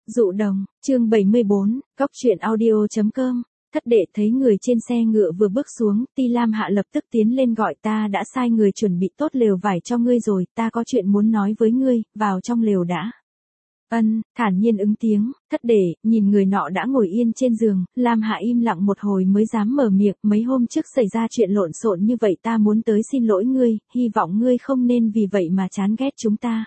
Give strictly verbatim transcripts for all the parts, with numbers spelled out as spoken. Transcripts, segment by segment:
Dụ đồng, chương bảy mươi bốn, cóc truyện audio chấm com. Thất đệ thấy người trên xe ngựa vừa bước xuống, Ti Lam Hạ lập tức tiến lên gọi, ta đã sai người chuẩn bị tốt lều vải cho ngươi rồi, ta có chuyện muốn nói với ngươi, vào trong lều đã. Ân, thản nhiên ứng tiếng. Thất đệ, nhìn người nọ đã ngồi yên trên giường, Lam Hạ im lặng một hồi mới dám mở miệng, mấy hôm trước xảy ra chuyện lộn xộn như vậy ta muốn tới xin lỗi ngươi, hy vọng ngươi không nên vì vậy mà chán ghét chúng ta.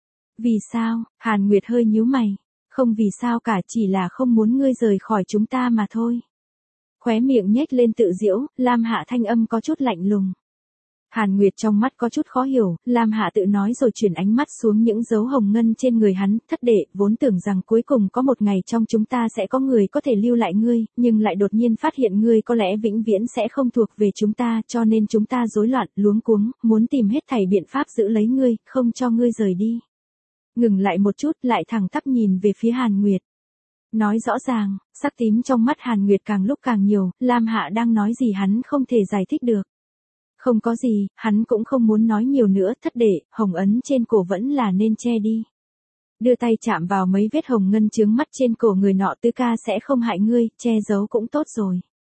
Vì sao? Hàn Nguyệt hơi nhíu mày. Không vì sao cả, chỉ là không muốn ngươi rời khỏi chúng ta mà thôi. Khóe miệng nhếch lên tự giễu, Lam Hạ thanh âm có chút lạnh lùng. Hàn Nguyệt trong mắt có chút khó hiểu, Lam Hạ tự nói rồi chuyển ánh mắt xuống những dấu hồng ngân trên người hắn, thất đệ, vốn tưởng rằng cuối cùng có một ngày trong chúng ta sẽ có người có thể lưu lại ngươi, nhưng lại đột nhiên phát hiện ngươi có lẽ vĩnh viễn sẽ không thuộc về chúng ta, cho nên chúng ta rối loạn, luống cuống, muốn tìm hết thảy biện pháp giữ lấy ngươi, không cho ngươi rời đi. Ngừng lại một chút, lại thẳng tắp nhìn về phía Hàn Nguyệt. Nói rõ ràng, sắc tím trong mắt Hàn Nguyệt càng lúc càng nhiều, Lam Hạ đang nói gì hắn không thể giải thích được. Không có gì, hắn cũng không muốn nói nhiều nữa, thất đệ, hồng ấn trên cổ vẫn là nên che đi. Đưa tay chạm vào mấy vết hồng ngân chướng mắt trên cổ người nọ, tứ ca sẽ không hại ngươi, che giấu cũng tốt rồi.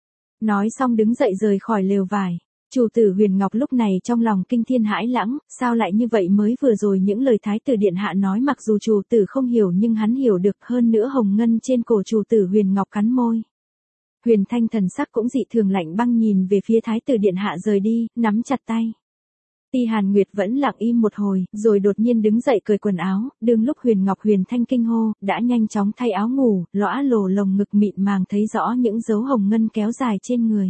Nói xong đứng dậy rời khỏi lều vải. Chủ tử Huyền Ngọc lúc này trong lòng kinh thiên hãi lãng, sao lại như vậy, mới vừa rồi những lời thái tử điện hạ nói mặc dù chủ tử không hiểu nhưng hắn hiểu được, hơn nữa hồng ngân trên cổ chủ tử Huyền Ngọc cắn môi. Huyền Thanh thần sắc cũng dị thường lạnh băng nhìn về phía thái tử điện hạ rời đi, nắm chặt tay. Ti Hàn Nguyệt vẫn lặng im một hồi, rồi đột nhiên đứng dậy cởi quần áo, đương lúc Huyền Ngọc Huyền Thanh kinh hô, đã nhanh chóng thay áo ngủ, lõa lồ lồng ngực mịn màng thấy rõ những dấu hồng ngân kéo dài trên người.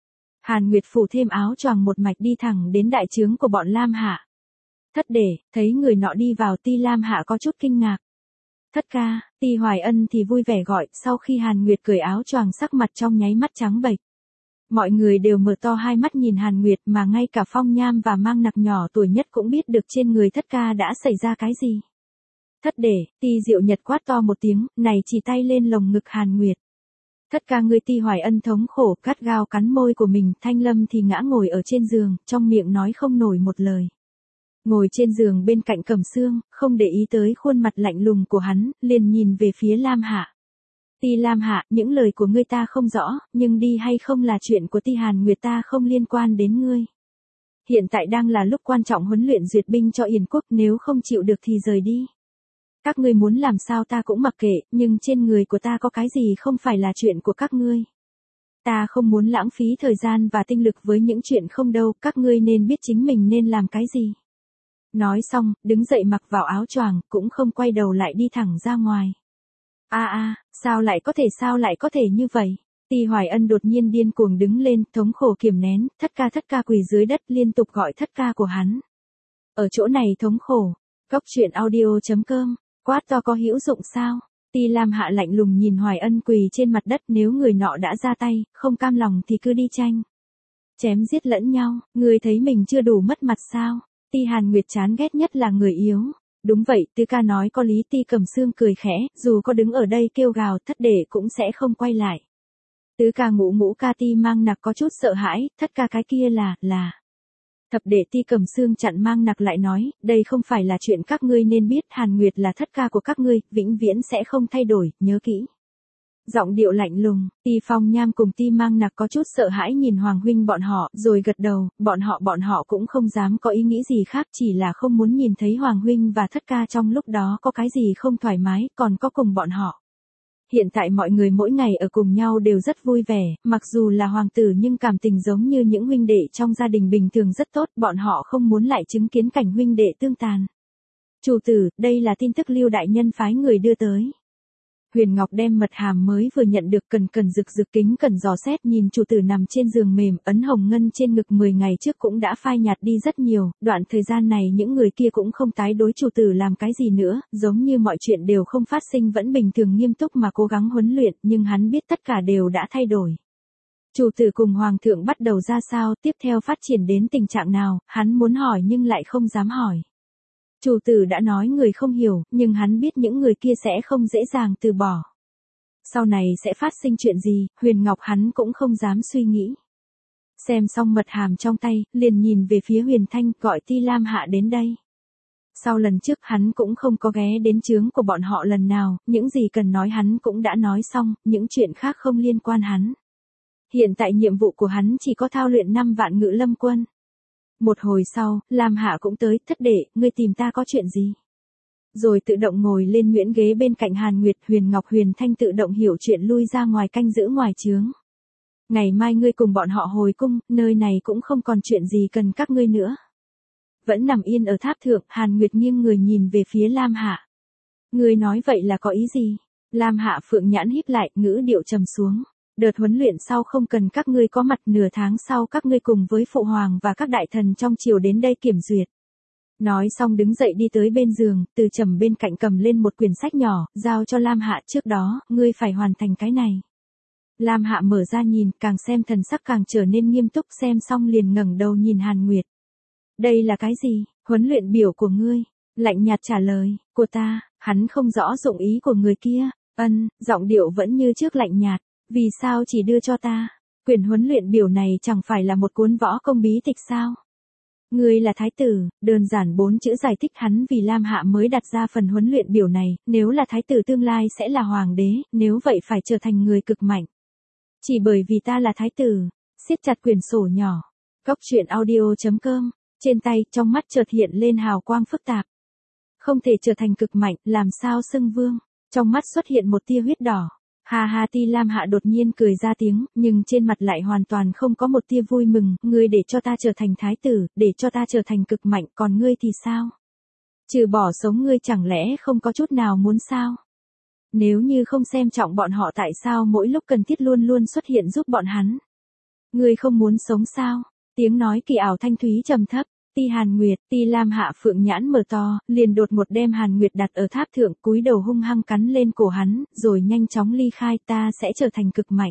Hàn Nguyệt phủ thêm áo choàng một mạch đi thẳng đến đại trướng của bọn Lam Hạ. Thất đệ, thấy người nọ đi vào, Ti Lam Hạ có chút kinh ngạc. Thất ca, Ti Hoài Ân thì vui vẻ gọi, sau khi Hàn Nguyệt cởi áo choàng sắc mặt trong nháy mắt trắng bệch. Mọi người đều mở to hai mắt nhìn Hàn Nguyệt, mà ngay cả Phong Nham và Mang Nặc nhỏ tuổi nhất cũng biết được trên người thất ca đã xảy ra cái gì. Thất đệ, Ti Diệu Nhật quát to một tiếng, này chỉ tay lên lồng ngực Hàn Nguyệt. Thất ca ngươi, Ti Hoài Ân thống khổ cắt gao cắn môi của mình, Thanh Lâm thì ngã ngồi ở trên giường, trong miệng nói không nổi một lời. Ngồi trên giường bên cạnh Cẩm Sương, không để ý tới khuôn mặt lạnh lùng của hắn, liền nhìn về phía Lam Hạ. Ti Lam Hạ, những lời của ngươi ta không rõ, nhưng đi hay không là chuyện của Ti Hàn Nguyệt, ta không liên quan đến ngươi. Hiện tại đang là lúc quan trọng huấn luyện duyệt binh cho Yển Quốc, nếu không chịu được thì rời đi. Các ngươi muốn làm sao ta cũng mặc kệ, nhưng trên người của ta có cái gì không phải là chuyện của các ngươi. Ta không muốn lãng phí thời gian và tinh lực với những chuyện không đâu, các ngươi nên biết chính mình nên làm cái gì. Nói xong, đứng dậy mặc vào áo choàng, cũng không quay đầu lại đi thẳng ra ngoài. A a, sao lại có thể sao lại có thể như vậy? Ti Hoài Ân đột nhiên điên cuồng đứng lên, thống khổ kiềm nén, thất ca thất ca quỳ dưới đất liên tục gọi thất ca của hắn. Ở chỗ này thống khổ. Cóc truyện audio chấm com. Quát to có hữu dụng sao? Ti Lam Hạ lạnh lùng nhìn Hoài Ân quỳ trên mặt đất, nếu người nọ đã ra tay, không cam lòng thì cứ đi tranh. Chém giết lẫn nhau, ngươi thấy mình chưa đủ mất mặt sao? Ti Hàn Nguyệt chán ghét nhất là người yếu. Đúng vậy, tứ ca nói có lý. Ti Cẩm Sương cười khẽ, dù có đứng ở đây kêu gào thất đệ cũng sẽ không quay lại. Tứ ca ngũ ngũ ca Ti Mang Nặc có chút sợ hãi, thất ca cái kia là, là. Thập đệ Ti Cẩm Sương chặn Mang Nặc lại nói, đây không phải là chuyện các ngươi nên biết, Hàn Nguyệt là thất ca của các ngươi, vĩnh viễn sẽ không thay đổi, nhớ kỹ. Giọng điệu lạnh lùng, Ti Phong Nham cùng Ti Mang Nặc có chút sợ hãi nhìn Hoàng huynh bọn họ, rồi gật đầu, bọn họ bọn họ cũng không dám có ý nghĩ gì khác, chỉ là không muốn nhìn thấy Hoàng huynh và thất ca trong lúc đó có cái gì không thoải mái, còn có cùng bọn họ. Hiện tại mọi người mỗi ngày ở cùng nhau đều rất vui vẻ, mặc dù là hoàng tử nhưng cảm tình giống như những huynh đệ trong gia đình bình thường rất tốt, bọn họ không muốn lại chứng kiến cảnh huynh đệ tương tàn. Chủ tử, đây là tin tức Lưu đại nhân phái người đưa tới. Huyền Ngọc đem mật hàm mới vừa nhận được cần cần rực rực kính cần dò xét nhìn chủ tử nằm trên giường mềm, ấn hồng ngân trên ngực mười ngày trước cũng đã phai nhạt đi rất nhiều, đoạn thời gian này những người kia cũng không tái đối chủ tử làm cái gì nữa, giống như mọi chuyện đều không phát sinh, vẫn bình thường nghiêm túc mà cố gắng huấn luyện, nhưng hắn biết tất cả đều đã thay đổi. Chủ tử cùng hoàng thượng bắt đầu ra sao, tiếp theo phát triển đến tình trạng nào, hắn muốn hỏi nhưng lại không dám hỏi. Chủ tử đã nói người không hiểu, nhưng hắn biết những người kia sẽ không dễ dàng từ bỏ. Sau này sẽ phát sinh chuyện gì, Huyền Ngọc hắn cũng không dám suy nghĩ. Xem xong mật hàm trong tay, liền nhìn về phía Huyền Thanh, gọi Ti Lam Hạ đến đây. Sau lần trước hắn cũng không có ghé đến chướng của bọn họ lần nào, những gì cần nói hắn cũng đã nói xong, những chuyện khác không liên quan hắn. Hiện tại nhiệm vụ của hắn chỉ có thao luyện năm vạn ngự lâm quân. Một hồi sau, Lam Hạ cũng tới, thất đệ, ngươi tìm ta có chuyện gì? Rồi tự động ngồi lên nhuyễn ghế bên cạnh Hàn Nguyệt. Huyền Ngọc Huyền Thanh tự động hiểu chuyện lui ra ngoài canh giữ ngoài chướng. Ngày mai ngươi cùng bọn họ hồi cung, nơi này cũng không còn chuyện gì cần các ngươi nữa. Vẫn nằm yên ở tháp thượng, Hàn Nguyệt nghiêng người nhìn về phía Lam Hạ. Ngươi nói vậy là có ý gì? Lam Hạ phượng nhãn híp lại, ngữ điệu trầm xuống. Đợt huấn luyện sau không cần các ngươi có mặt, nửa tháng sau các ngươi cùng với phụ hoàng và các đại thần trong triều đến đây kiểm duyệt. Nói xong đứng dậy đi tới bên giường, Từ Trầm bên cạnh cầm lên một quyển sách nhỏ, giao cho Lam Hạ. Trước đó, ngươi phải hoàn thành cái này. Lam Hạ mở ra nhìn, càng xem thần sắc càng trở nên nghiêm túc, xem xong liền ngẩng đầu nhìn Hàn Nguyệt. Đây là cái gì? Huấn luyện biểu của ngươi. Lạnh nhạt trả lời, của ta. Hắn không rõ dụng ý của người kia. Ân, giọng điệu vẫn như trước lạnh nhạt. Vì sao chỉ đưa cho ta? Quyển huấn luyện biểu này chẳng phải là một cuốn võ công bí tịch sao? Ngươi là thái tử, đơn giản bốn chữ giải thích hắn vì Lam Hạ mới đặt ra phần huấn luyện biểu này, nếu là thái tử tương lai sẽ là hoàng đế, nếu vậy phải trở thành người cực mạnh. Chỉ bởi vì ta là thái tử, siết chặt quyển sổ nhỏ. Cốc truyện audio chấm com, trên tay, trong mắt chợt hiện lên hào quang phức tạp. Không thể trở thành cực mạnh, làm sao xưng vương? Trong mắt xuất hiện một tia huyết đỏ. Ha ha, Ti Lam Hạ đột nhiên cười ra tiếng, nhưng trên mặt lại hoàn toàn không có một tia vui mừng. Ngươi để cho ta trở thành thái tử, để cho ta trở thành cực mạnh, còn ngươi thì sao? Trừ bỏ sống ngươi chẳng lẽ không có chút nào muốn sao? Nếu như không xem trọng bọn họ, tại sao mỗi lúc cần thiết luôn luôn xuất hiện giúp bọn hắn? Ngươi không muốn sống sao? Tiếng nói kỳ ảo thanh thúy trầm thấp. Ti Hàn Nguyệt. Ti Lam Hạ phượng nhãn mở to, liền đột ngột đem Hàn Nguyệt đặt ở tháp thượng, cúi đầu hung hăng cắn lên cổ hắn, rồi nhanh chóng ly khai. Ta sẽ trở thành cực mạnh.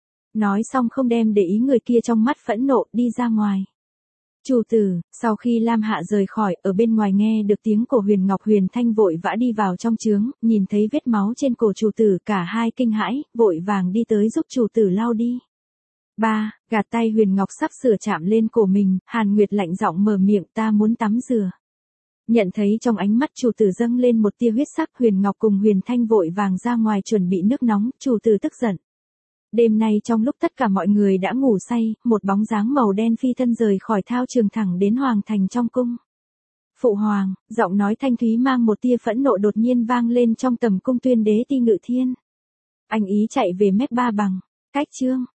Nói xong không đem để ý người kia trong mắt phẫn nộ, đi ra ngoài. Chủ tử. Sau khi Lam Hạ rời khỏi, ở bên ngoài nghe được tiếng của Huyền Ngọc Huyền Thanh vội vã đi vào trong chướng, nhìn thấy vết máu trên cổ chủ tử, cả hai kinh hãi, vội vàng đi tới giúp chủ tử lau đi. Ba, gạt tay Huyền Ngọc sắp sửa chạm lên cổ mình, Hàn Nguyệt lạnh giọng mở miệng, ta muốn tắm rửa. Nhận thấy trong ánh mắt chủ tử dâng lên một tia huyết sắc, Huyền Ngọc cùng Huyền Thanh vội vàng ra ngoài chuẩn bị nước nóng, chủ tử tức giận. Đêm nay trong lúc tất cả mọi người đã ngủ say, một bóng dáng màu đen phi thân rời khỏi thao trường thẳng đến hoàng thành trong cung. Phụ hoàng, giọng nói thanh thúy mang một tia phẫn nộ đột nhiên vang lên trong tầm cung tuyên đế Ti Ngự Thiên. Anh ý chạy về mép Ba Bằng. Cách chương